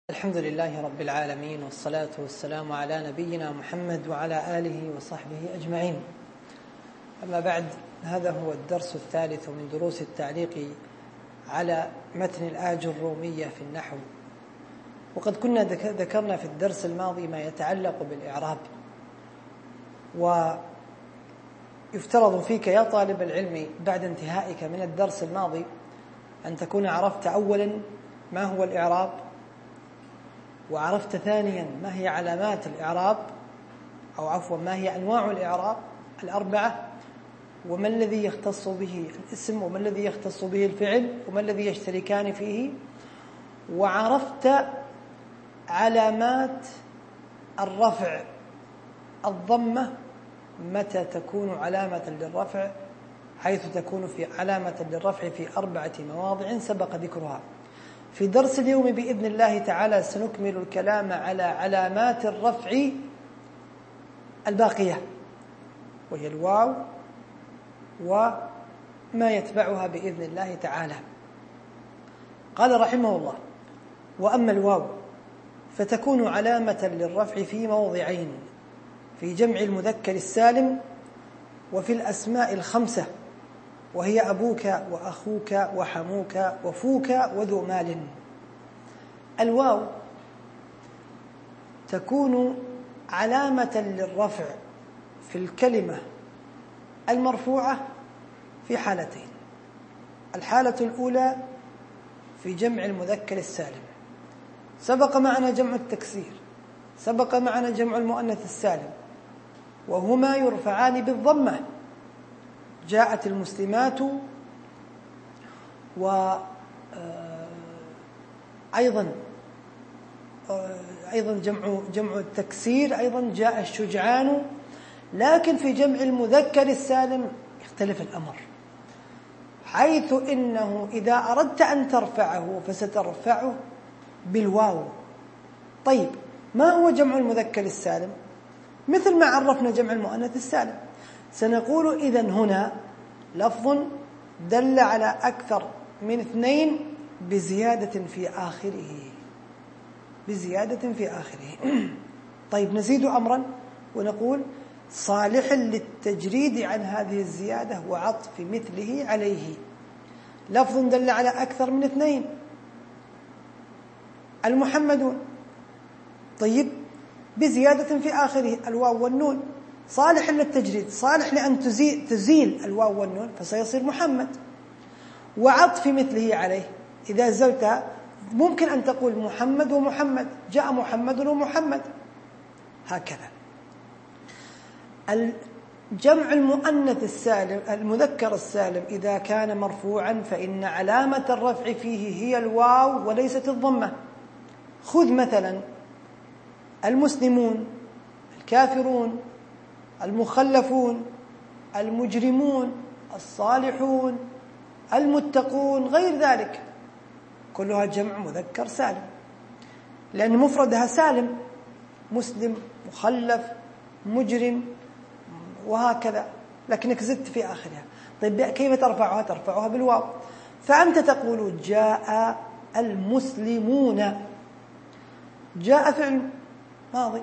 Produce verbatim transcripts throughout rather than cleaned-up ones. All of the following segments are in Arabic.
الحمد لله رب العالمين، والصلاة والسلام على نبينا محمد وعلى آله وصحبه أجمعين. أما بعد، هذا هو الدرس الثالث من دروس التعليق على متن الآج الرومية في النحو. وقد كنا ذكرنا في الدرس الماضي ما يتعلق بالإعراب، ويفترض فيك يا طالب العلم بعد انتهائك من الدرس الماضي أن تكون عرفت أولا ما هو الإعراب، وعرفت ثانيا ما هي علامات الإعراب، أو عفوا ما هي أنواع الإعراب الأربعة، وما الذي يختص به الاسم، وما الذي يختص به الفعل، وما الذي يشتركان فيه. وعرفت علامات الرفع، الضمة متى تكون علامة للرفع، حيث تكون في علامة للرفع في أربعة مواضع سبق ذكرها. في درس اليوم بإذن الله تعالى سنكمل الكلام على علامات الرفع الباقية، وهي الواو وما يتبعها بإذن الله تعالى. قال رحمه الله: وأما الواو فتكون علامة للرفع في موضعين: في جمع المذكر السالم، وفي الأسماء الخمسة، وهي أبوك وأخوك وحموك وفوك وذو مال. الواو تكون علامة للرفع في الكلمة المرفوعة في حالتين: الحالة الأولى في جمع المذكر السالم، سبق معنا جمع التكسير، سبق معنا جمع المؤنث السالم، وهما يرفعان بالضمة. جاءت المسلمات، وأيضا أيضا جمع جمع التكسير، أيضا جاء الشجعان. لكن في جمع المذكر السالم يختلف الأمر، حيث إنه إذا أردت أن ترفعه فسترفعه بالواو. طيب، ما هو جمع المذكر السالم؟ مثل ما عرفنا جمع المؤنث السالم، سنقول إذن هنا لفظ دل على أكثر من اثنين بزيادة في آخره، بزيادة في آخره. طيب، نزيد أمرا ونقول صالح للتجريد عن هذه الزيادة وعطف مثله عليه. لفظ دل على أكثر من اثنين: المحمدون، طيب بزيادة في آخره الواو والنون، صالح للتجريد، صالح لأن تزيل, تزيل الواو والنون فسيصير محمد. وعطف مثله عليه، إذا زلت ممكن أن تقول محمد ومحمد، جاء محمد ومحمد، هكذا. الجمع المؤنث السالم المذكر السالم إذا كان مرفوعا فإن علامة الرفع فيه هي الواو وليست الضمة. خذ مثلا المسلمون، الكافرون، المخلفون، المجرمون، الصالحون، المتقون، غير ذلك، كلها جمع مذكر سالم، لأن مفردها سالم: مسلم، مخلف، مجرم، وهكذا، لكنك زدت في آخرها. طيب، كيف ترفعها؟ ترفعها بالواو. فأنت تقول جاء المسلمون، جاء فعل ماضي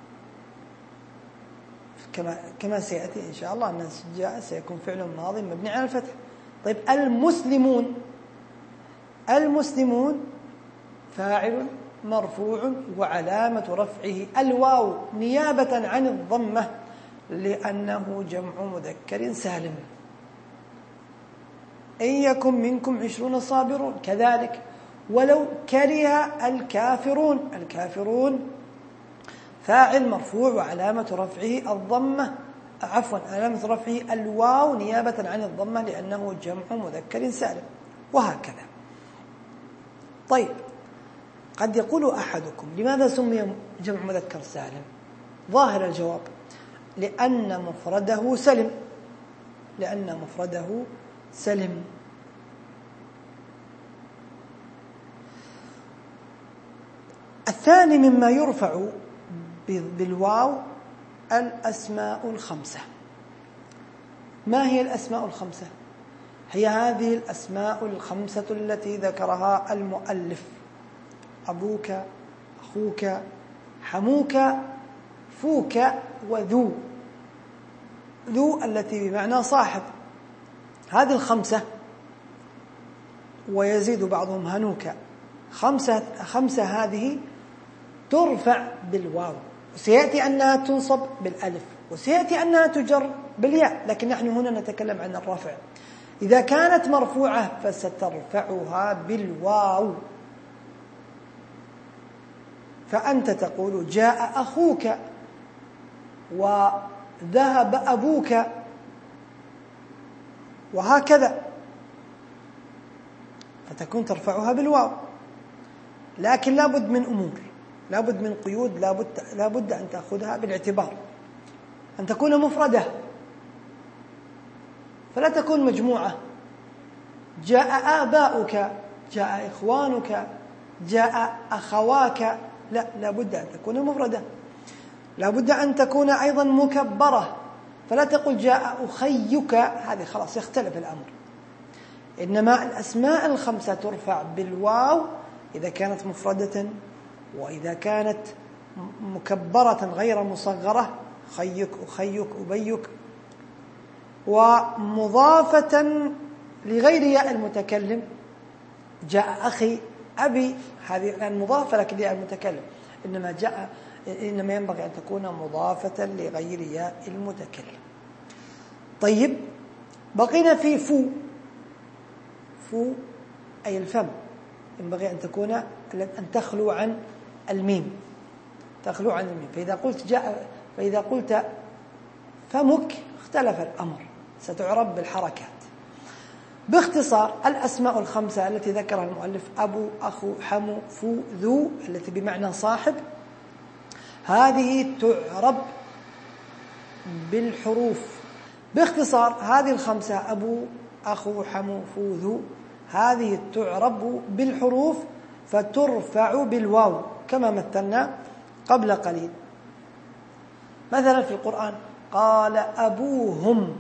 كما كما سيأتي إن شاء الله أن جاء سيكون فعل ماضي مبني على الفتح. طيب، المسلمون، المسلمون فاعل مرفوع وعلامة رفعه الواو نيابة عن الضمة لأنه جمع مذكر سالم. إن يكن منكم عشرون صابرون، كذلك. ولو كره الكافرون، الكافرون فاعل مرفوع وعلامة رفعه الضمة، عفوا علامة رفعه الواو نيابة عن الضمة لأنه جمع مذكر سالم، وهكذا. طيب، قد يقول أحدكم: لماذا سمي جمع مذكر سالم؟ ظاهر الجواب: لأن مفرده سلم، لأن مفرده سلم. الثاني مما يرفع بالواو الأسماء الخمسة. ما هي الأسماء الخمسة؟ هي هذه الأسماء الخمسة التي ذكرها المؤلف: أبوك أخوك، حموك، فوك، وذو. ذو التي بمعنى صاحب. هذه الخمسة، ويزيد بعضهم هنوك. خمسة, خمسة هذه ترفع بالواو، وسيأتي أنها تنصب بالألف، وسيأتي أنها تجر بالياء، لكن نحن هنا نتكلم عن الرفع. إذا كانت مرفوعة فسترفعها بالواو. فأنت تقول جاء أخوك، وذهب أبوك، وهكذا، فتكون ترفعها بالواو. لكن لابد من أمور، لابد من قيود، لابد, لابد أن تأخذها بالاعتبار، أن تكون مفردة، فلا تكون مجموعة. جاء آباؤك، جاء إخوانك، جاء أخواك، لا، لابد أن تكون مفردة. لابد أن تكون أيضا مكبرة، فلا تقول جاء أخيك، هذه خلاص يختلف الأمر. إنما الأسماء الخمسة ترفع بالواو إذا كانت مفردة، وإذا كانت مكبرة غير مصغرة، خيك، أخيك، أبيك، ومضافة لغير ياء المتكلم، جاء أخي، أبي، هذه الآن مضافة لكن ياء المتكلم، إنما جاء إنما ينبغي أن تكون مضافة لغير ياء المتكلم. طيب، بقينا في فو. فو أي الفم، ينبغي أن تكون أن تخلو عن الميم، تخلو عن الميم. فإذا قلت جاء فإذا قلت فمك اختلف الأمر، ستعرب بالحركات. باختصار، الأسماء الخمسة التي ذكرها المؤلف، أبو، أخو، حمو، فو، ذو، التي بمعنى صاحب، هذه تعرب بالحروف. باختصار، هذه الخمسة، أبو، أخو، حمو، فو، ذو، هذه تعرب بالحروف فترفع بالواو، كما مثلنا قبل قليل. مثلا في القرآن قال أبوهم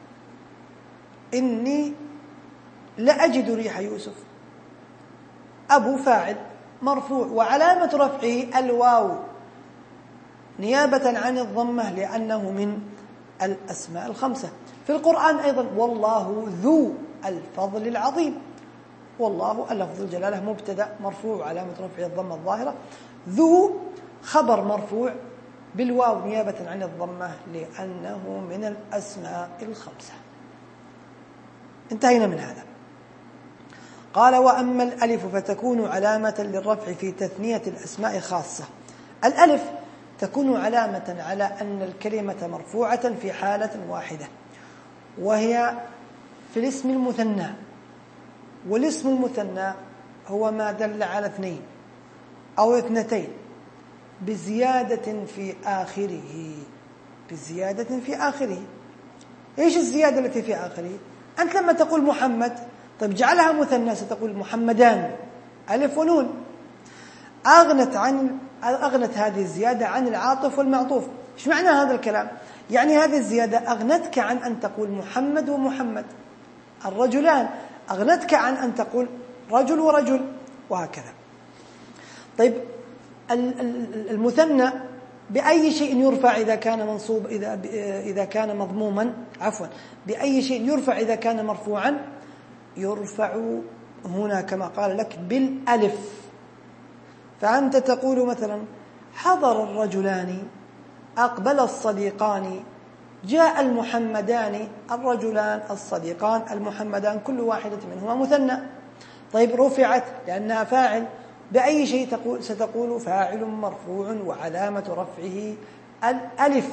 إني لأجد ريح يوسف. أبو فاعل مرفوع، وعلامة رفعه الواو نيابة عن الضمة لأنه من الأسماء الخمسة. في القرآن أيضا والله ذو الفضل العظيم. والله اللفظ الجلالة مبتدأ مرفوع، علامة رفعه الضمة الظاهرة. ذو خبر مرفوع بالواو نيابة عن الضمة لأنه من الأسماء الخمسة. انتهينا من هذا. قال وأما الألف فتكون علامة للرفع في تثنية الأسماء خاصة. الألف تكون علامة على أن الكلمة مرفوعة في حالة واحدة، وهي في الاسم المثنى. والاسم المثنى هو ما دل على اثنين أو اثنتين بزيادة في آخره، بزيادة في آخره. إيش الزيادة التي في آخره؟ أنت لما تقول محمد، طيب جعلها مثنى ستقول محمدان، ألف ونون. أغنت عن أغنت هذه الزيادة عن العاطف والمعطوف. إيش معنى هذا الكلام؟ يعني هذه الزيادة أغنتك عن أن تقول محمد ومحمد، الرجلان، أغنتك عن أن تقول رجل ورجل، وهكذا. طيب، المثنى بأي شيء يرفع إذا كان منصوب، إذا إذا كان مضموما، عفوا، بأي شيء يرفع إذا كان مرفوعا؟ يرفع هنا كما قال لك بالألف. فأنت تقول مثلا حضر الرجلان، أقبل الصديقان، جاء المحمدان، الرجلان، الصديقان، المحمدان، كل واحدة منهما مثنى. طيب، رفعت لأنها فاعل، بأي شيء تقول؟ ستقول فاعل مرفوع وعلامة رفعه الألف،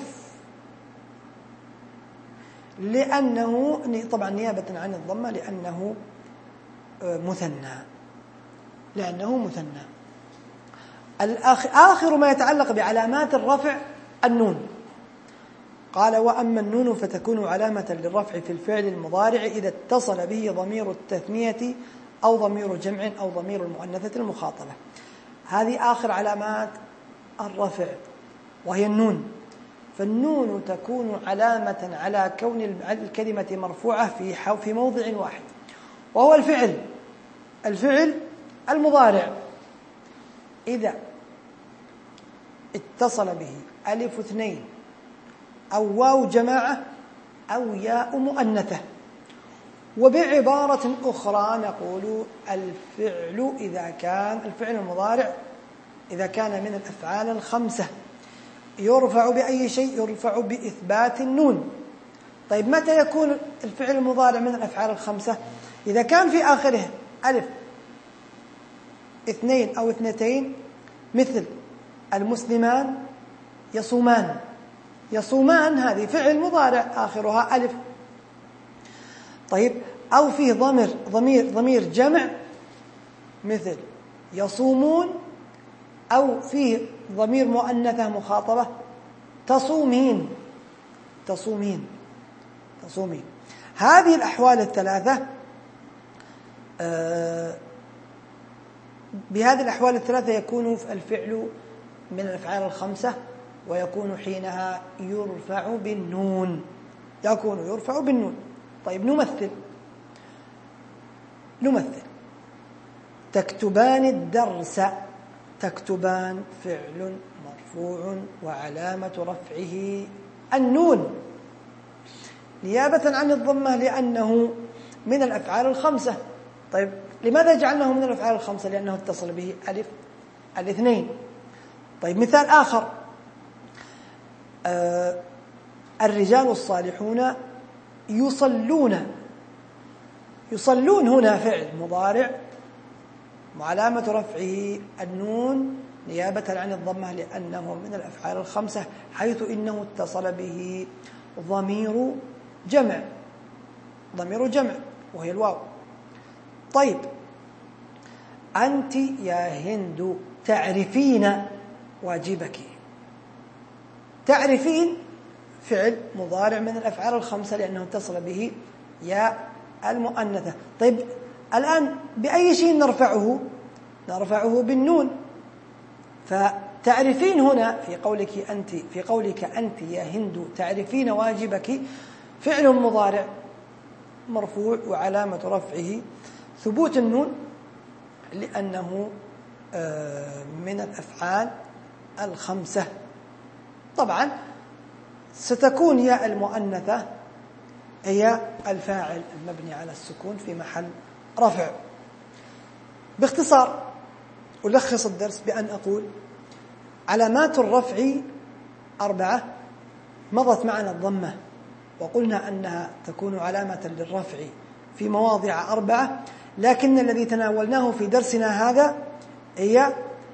لأنه طبعا نيابة عن الضمة، لأنه مثنى، لأنه مثنى. آخر ما يتعلق بعلامات الرفع النون. قال وأما النون فتكون علامة للرفع في الفعل المضارع إذا اتصل به ضمير التثنية أو ضمير جمع أو ضمير المؤنثة المخاطبة. هذه آخر علامات الرفع وهي النون. فالنون تكون علامة على كون الكلمة مرفوعة في في موضع واحد، وهو الفعل الفعل المضارع. إذا اتصل به ألف اثنين أو واو جماعة أو ياء مؤنثة. وبعبارة أخرى نقول الفعل إذا كان الفعل المضارع إذا كان من الأفعال الخمسة يرفع بأي شيء؟ يرفع بإثبات النون. طيب متى يكون الفعل المضارع من الأفعال الخمسة؟ إذا كان في آخره ألف اثنين أو اثنتين، مثل المسلمان يصومان. يصومان هذه فعل مضارع آخرها ألف. طيب أو فيه ضمير ضمير ضمير جمع مثل يصومون، أو فيه ضمير مؤنثة مخاطبة تصومين تصومين تصومين. هذه الأحوال الثلاثة آه بهذه الأحوال الثلاثة يكون الفعل من الأفعال الخمسة، ويكون حينها يرفع بالنون يكون يرفع بالنون. طيب نمثل نمثل تكتبان الدرس. تكتبان فعل مرفوع وعلامة رفعه النون نيابة عن الضمة لأنه من الأفعال الخمسة. طيب لماذا جعلناه من الأفعال الخمسة؟ لأنه اتصل به ألف الاثنين. طيب مثال آخر، آه الرجال الصالحون يصلون. يصلون هنا فعل مضارع وعلامة رفعه النون نيابة عن الضمة لأنه من الأفعال الخمسة، حيث إنه اتصل به ضمير جمع ضمير جمع وهي الواو. طيب أنت يا هند تعرفين واجبك. تعرفين فعل مضارع من الأفعال الخمسة لأنه اتصل به ياء المؤنثة. طيب الآن بأي شيء نرفعه؟ نرفعه بالنون. فتعرفين هنا في قولك أنت في قولك أنت يا هند تعرفين واجبك فعل مضارع مرفوع وعلامة رفعه ثبوت النون لأنه من الأفعال الخمسة. طبعا ستكون ياء المؤنثة هي الفاعل المبني على السكون في محل رفع. باختصار ألخص الدرس بأن أقول علامات الرفع أربعة. مضت معنا الضمة وقلنا أنها تكون علامة للرفع في مواضع أربعة، لكن الذي تناولناه في درسنا هذا هي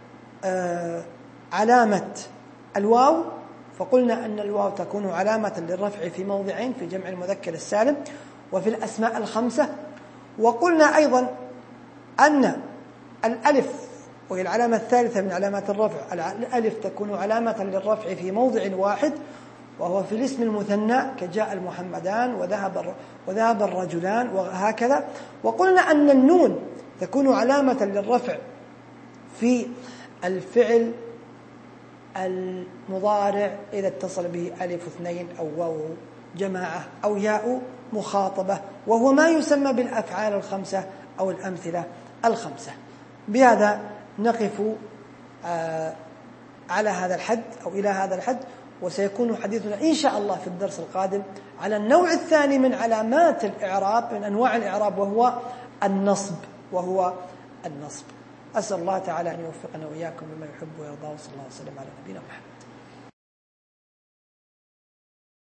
علامة الواو، فقلنا أن الواو تكون علامة للرفع في موضعين، في جمع المذكر السالم وفي الأسماء الخمسة. وقلنا أيضا أن الألف وهي العلامة الثالثة من علامات الرفع، الألف تكون علامة للرفع في موضع واحد وهو في الاسم المثنى كجاء المحمدان وذهب وذهب الرجلان وهكذا. وقلنا أن النون تكون علامة للرفع في الفعل المضارع إذا اتصل به ألف اثنين أو واو جماعة أو ياء مخاطبة، وهو ما يسمى بالأفعال الخمسة أو الأمثلة الخمسة. بهذا نقف على هذا الحد أو إلى هذا الحد، وسيكون حديثنا إن شاء الله في الدرس القادم على النوع الثاني من علامات الإعراب من أنواع الإعراب وهو النصب وهو النصب. أسأل الله تعالى أن يوفقنا وإياكم بما يحب ويرضى، وصلى الله وسلم على نبينا محمد.